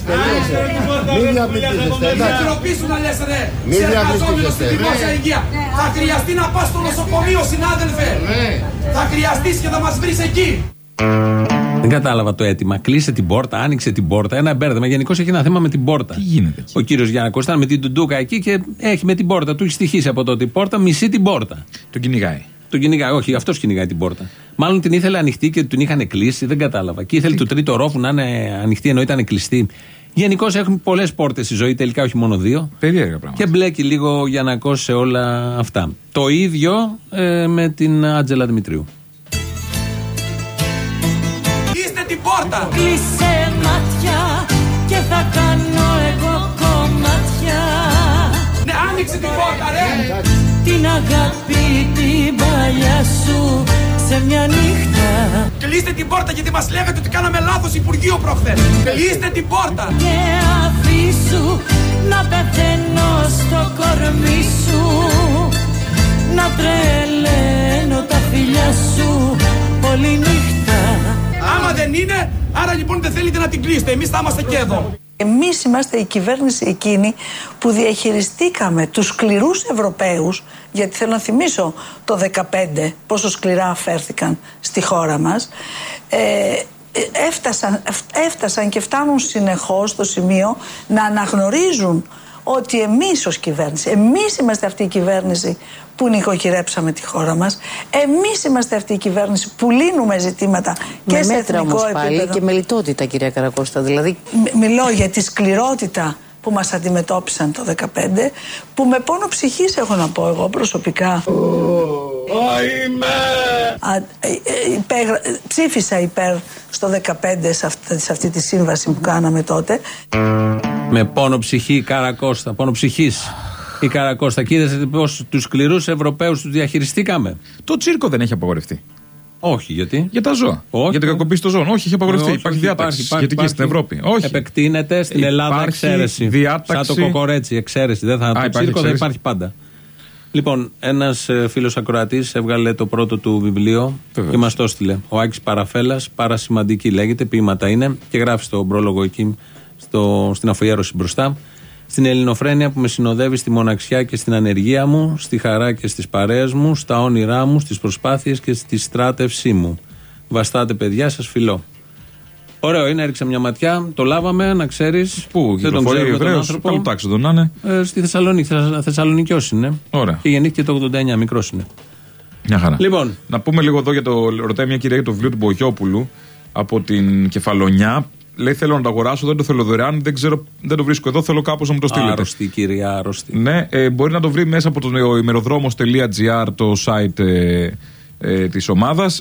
Μην διαπληκτίζεστε. Μην τροπήσου να λες, ρε! Σε εργαζόμενο στη δημόσια υγεία. Θα χρειαστεί να πας στο νοσοκομείο, συνάδελφε. Θα χρειαστείς και θα μας βρεις εκεί. Δεν κατάλαβα το αίτημα. Κλείσε την πόρτα, άνοιξε την πόρτα. Ένα μπέρδεμα. Γενικώς έχει ένα θέμα με την πόρτα. Τι γίνεται εκεί? Ο κύριος Γιαννακός ήταν με την Ντουντούκα εκεί και έχει με την πόρτα. Του έχει στοιχήσει από τότε η πόρτα, μισεί την πόρτα. Τον κυνηγάει. Τον κυνηγάει, όχι, αυτός κυνηγάει την πόρτα. Μάλλον την ήθελε ανοιχτή και την είχαν κλείσει, δεν κατάλαβα. Και ήθελε του τρίτου ορόφου να είναι ανοιχτή ενώ ήταν κλειστή. Γενικώς έχουν πολλές πόρτες στη ζωή, τελικά όχι μόνο 2. Περίεργα πράγματα. Και μπλέκει λίγο ο Γιαννακός σε όλα αυτά. Το ίδιο με την Άντζελα Δημητρίου. Κλείστε την πόρτα! Κλείσε μάτια και θα κάνω εγώ κομμάτια. Ναι, άνοιξε την πόρτα, ρε! Την αγάπη την παλιά σου σε μια νύχτα. Κλείστε την πόρτα γιατί μας λέγατε ότι κάναμε λάθος Υπουργείο προχθές. Κλείστε την πόρτα. Και αφήσου να πεθαίνω στο κορμί σου, να τρελαίνω τα φιλιά σου όλη νύχτα. Άμα δεν είναι, άρα λοιπόν δεν θέλετε να την κλείσετε. Εμείς θα είμαστε και εδώ. Εμείς είμαστε η κυβέρνηση εκείνη που διαχειριστήκαμε τους σκληρούς Ευρωπαίους, γιατί θέλω να θυμίσω το 2015 πόσο σκληρά αφέρθηκαν στη χώρα μας, έφτασαν και φτάνουν συνεχώς στο σημείο να αναγνωρίζουν ότι εμείς ως κυβέρνηση, εμείς είμαστε αυτή η κυβέρνηση που νοικοκυρέψαμε τη χώρα μας, εμείς είμαστε αυτή η κυβέρνηση που λύνουμε ζητήματα και σε εθνικό επίπεδο. Και με λιτότητα, κυρία Καρακώστα, δηλαδή. Μιλώ για τη σκληρότητα που μας αντιμετώπισαν το 2015, που με πόνο ψυχής έχω να πω εγώ προσωπικά. Ψήφισα υπέρ στο 2015 σε αυτή τη σύμβαση που κάναμε τότε. Με πόνο ψυχή η Καρακώστα, πόνο ψυχής η Καρακώστα. Και είδατε πως τους σκληρούς Ευρωπαίους τους διαχειριστήκαμε. Το τσίρκο δεν έχει απαγορευτεί. Όχι, γιατί? Για τα ζώα. Όχι. Για την κακοποίηση των ζώων. Όχι, έχει απαγορευτεί. Υπάρχει διάταξη σχετική στην Ευρώπη. Όχι. Επεκτείνεται στην Ελλάδα εξαίρεση. Διάταξη... Σαν το κοκορέτσι, εξαίρεση. Δεν θα το τσίρκο, δεν υπάρχει πάντα. Λοιπόν, ένας φίλος ακροατής έβγαλε το πρώτο του βιβλίο και μας το έστειλε. Ο Άκης Παραφέλλας, παρασημαντική λέγεται, ποίηματα είναι, και γράφει στον πρόλογο εκεί, στην αφιέρωση μπροστά. Στην ελληνοφρένεια που με συνοδεύει στη μοναξιά και στην ανεργία μου, στη χαρά και στις παρέες μου, στα όνειρά μου, στις προσπάθειες και στη στράτευσή μου. Βαστάτε, παιδιά, σας φιλώ. Ωραίο είναι, έριξε μια ματιά, το λάβαμε, να ξέρεις. Πού, δεν τον ξέρουμε τον άνθρωπο. Καλού τάξη τον είναι. Στη Θεσσαλονίκη, Θεσσαλονικιός είναι. Ωραία. Και γεννήθηκε το 89, μικρός είναι. Μια χαρά. Λοιπόν. Να πούμε λίγο εδώ ρωτάει μια κυρία για το βιβλίο του Μπογιόπουλου από την Κεφαλονιά. Λέει: θέλω να το αγοράσω, δεν το θέλω δωρεάν, δεν το βρίσκω εδώ, θέλω κάπως να μου το στείλετε. Άρρωστη, κυρία, άρρωστη. Ναι, μπορεί να το βρει μέσα από το ημεροδρόμος.gr, το site της ομάδας.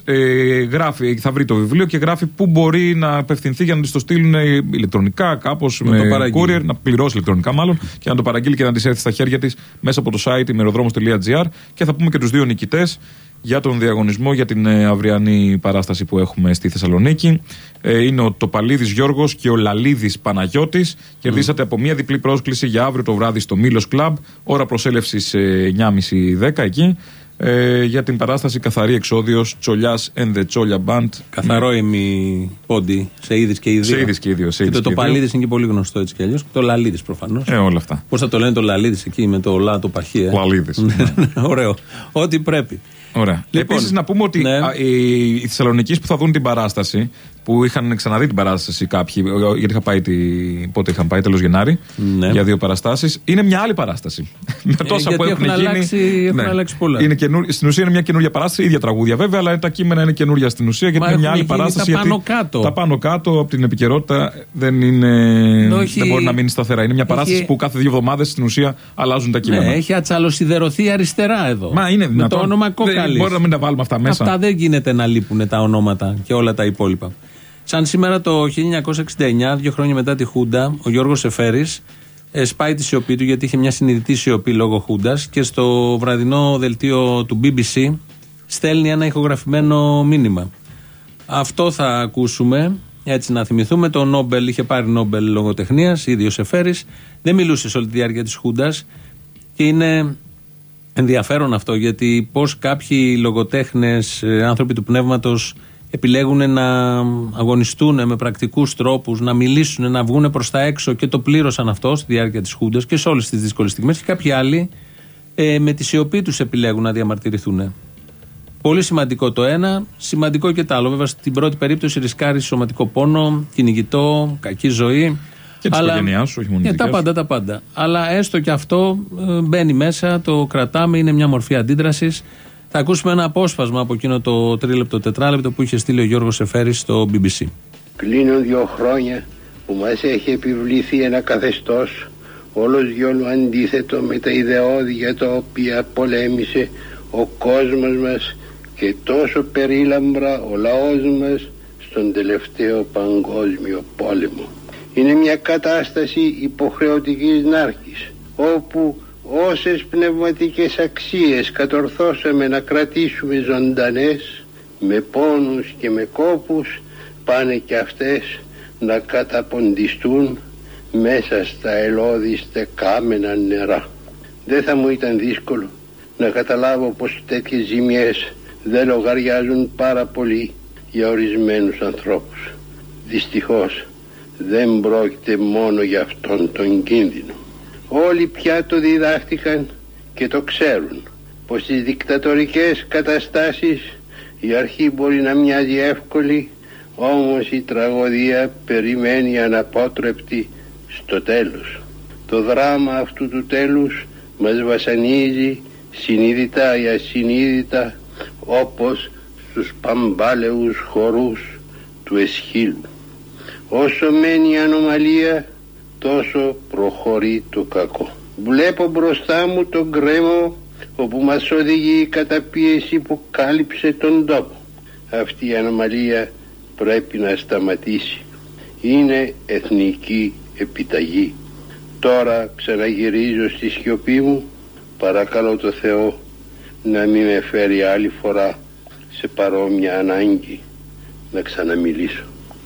Θα βρει το βιβλίο και γράφει πού μπορεί να απευθυνθεί για να της το στείλουν ηλεκτρονικά, κάπως με courier, να πληρώσει ηλεκτρονικά μάλλον, και να το παραγγείλει και να της έρθει στα χέρια της μέσα από το site ημεροδρόμος.gr. Και θα πούμε και τους δύο νικητές για τον διαγωνισμό για την αυριανή παράσταση που έχουμε στη Θεσσαλονίκη. Είναι ο Τοπαλίδης Γιώργος και ο Λαλίδης Παναγιώτης. Κερδίσατε από μια διπλή πρόσκληση για αύριο το βράδυ στο Μήλος Κλαμπ, ώρα προσέλευσης 9.30-10 εκεί, για την παράσταση Καθαρή Εξόδιος, Τσολιάς and the Τσόλια Band. Καθαρό ημι πόντι, σε είδης και ιδίο. Και το Τοπαλίδης είναι και πολύ γνωστό έτσι κι αλλιώς. Το Λαλίδης προφανώς. Όλα αυτά. Πώς θα το λένε το Λαλίδης εκεί με το λα το παχύ. Λαλίδης. Ωραίο. Ό,τι πρέπει. Ωραία. Λοιπόν, επίσης να πούμε ότι οι Θεσσαλονικείς που θα δουν την παράσταση, που είχαν ξαναδεί την παράσταση κάποιοι, γιατί είχα πάει πότε είχαν πάει, τέλος Γενάρη, για 2 παραστάσεις, είναι μια άλλη παράσταση. Με τόσα που έχουν γίνει. Έχουν αλλάξει πολλά. Στην ουσία είναι μια καινούργια παράσταση, ίδια τραγούδια βέβαια, αλλά τα κείμενα είναι καινούργια στην ουσία, γιατί είναι μια άλλη παράσταση. Τα πάνω κάτω από την επικαιρότητα δεν μπορεί να μείνει σταθερά. Είναι μια παράσταση που κάθε 2 εβδομάδες στην ουσία αλλάζουν τα κείμενα. Έχει ατσαλοσιδερωθεί αριστερά εδώ. Μα είναι με το όνομα Κόκαλης. Μπορεί να μην τα βάλουμε αυτά μέσα. Αυτά δεν γίνεται να λείπουν τα ονόματα και όλα τα υπόλοιπα. Σαν σήμερα το 1969, 2 χρόνια μετά τη Χούντα, ο Γιώργος Σεφέρης σπάει τη σιωπή του, γιατί είχε μια συνειδητή σιωπή λόγω Χούντας, και στο βραδινό δελτίο του BBC στέλνει ένα ηχογραφημένο μήνυμα. Αυτό θα ακούσουμε, έτσι να θυμηθούμε. Το Νόμπελ, είχε πάρει Νόμπελ λογοτεχνίας, ίδιος Σεφέρης, δεν μιλούσε σε όλη τη διάρκεια της Χούντας, και είναι ενδιαφέρον αυτό, γιατί πώς κάποιοι λογοτέχνες, άνθρωποι του πνεύματος, επιλέγουν να αγωνιστούν με πρακτικούς τρόπους, να μιλήσουν, να βγουν προς τα έξω, και το πλήρωσαν αυτό στη διάρκεια της Χούντας και σε όλες τις δύσκολες στιγμές, και κάποιοι άλλοι με τη σιωπή τους επιλέγουν να διαμαρτυρηθούν. Πολύ σημαντικό το ένα, σημαντικό και το άλλο. Βέβαια, στην πρώτη περίπτωση ρισκάρει σωματικό πόνο, κυνηγητό, κακή ζωή. Και της οικογένειάς σου, όχι μόνο τα πάντα, τα πάντα. Αλλά έστω και αυτό μπαίνει μέσα, το κρατάμε, είναι μια μορφή αντίδρασης. Θα ακούσουμε ένα απόσπασμα από εκείνο το 3λεπτό-4λεπτό που είχε στείλει ο Γιώργος Σεφέρης στο BBC. Κλείνουν 2 χρόνια που μας έχει επιβληθεί ένα καθεστώς όλος διόλου αντίθετο με τα ιδεώδη για τα οποία πολέμησε ο κόσμος μας και τόσο περίλαμπρα ο λαός μας στον τελευταίο παγκόσμιο πόλεμο. Είναι μια κατάσταση υποχρεωτικής νάρκης, όπου όσες πνευματικές αξίες κατορθώσαμε να κρατήσουμε ζωντανές, με πόνους και με κόπους, πάνε και αυτές να καταποντιστούν μέσα στα ελώδιστε κάμενα νερά. Δεν θα μου ήταν δύσκολο να καταλάβω πως τέτοιες ζημιές δεν λογαριάζουν πάρα πολύ για ορισμένους ανθρώπους. Δυστυχώς δεν πρόκειται μόνο για αυτόν τον κίνδυνο. Όλοι πια το διδάχτηκαν και το ξέρουν, πως στις δικτατορικές καταστάσεις η αρχή μπορεί να μοιάζει εύκολη, Όμως η τραγωδία περιμένει αναπότρεπτη στο τέλος. Το δράμα αυτού του τέλους μας βασανίζει συνείδητα ή ασυνείδητα, όπως στους παμπάλαιους χορούς του Εσχύλου. Όσο μένει η ανομαλία, τόσο προχωρεί το κακό. Βλέπω μπροστά μου τον γκρέμο όπου μας οδηγεί η καταπίεση που κάλυψε τον τόπο. Αυτή η ανομαλία πρέπει να σταματήσει. Είναι εθνική επιταγή. Τώρα ξαναγυρίζω στη σιωπή μου. Παρακαλώ το Θεό να μην με φέρει άλλη φορά σε παρόμοια ανάγκη να ξαναμιλήσω.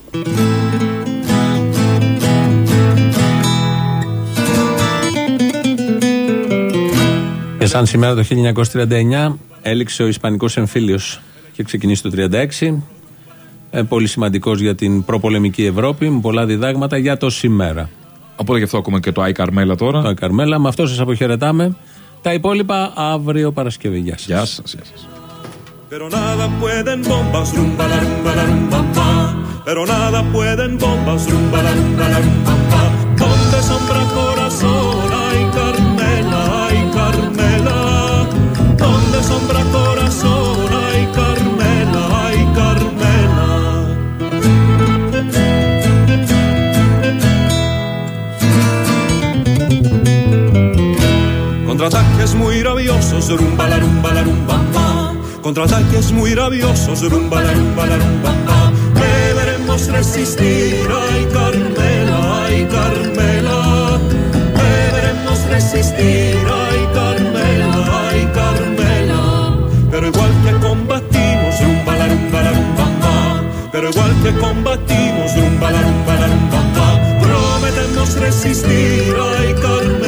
Και σαν σήμερα το 1939 έληξε ο Ισπανικός εμφύλιος. Είχε ξεκινήσει το 1936. Πολύ σημαντικός για την προπολεμική Ευρώπη, με πολλά διδάγματα για το σήμερα. Οπότε γι' αυτό ακούμε και το Άι Καρμέλα τώρα. Το Άι Καρμέλα, με αυτό σας αποχαιρετάμε. Τα υπόλοιπα αύριο Παρασκευή. Γεια σας. Γεια σας. Γεια σας. Pero nada pueden bombas, rumba la rumba la rumba pa. Pero nada pueden bombas, rumba la rumba la rumba pa. Donde sombra corazón, ay Carmela, ay Carmela. Donde sombra corazón, ay Carmela, ay Carmela. Contraataques muy rabiosos, rumba la rumba la rumba pa. Contraataques muy rabiosos, rumba la rumba la rumba pa. Deberemos resistir, ay Carmela, ay Carmela. Deberemos resistir, ay Carmela, ay Carmela. Pero igual que combatimos, rumba la rumba la rumba pa. Pero igual que combatimos, rumba la rumba la rumba pa. Prometemos resistir, ay Carmela.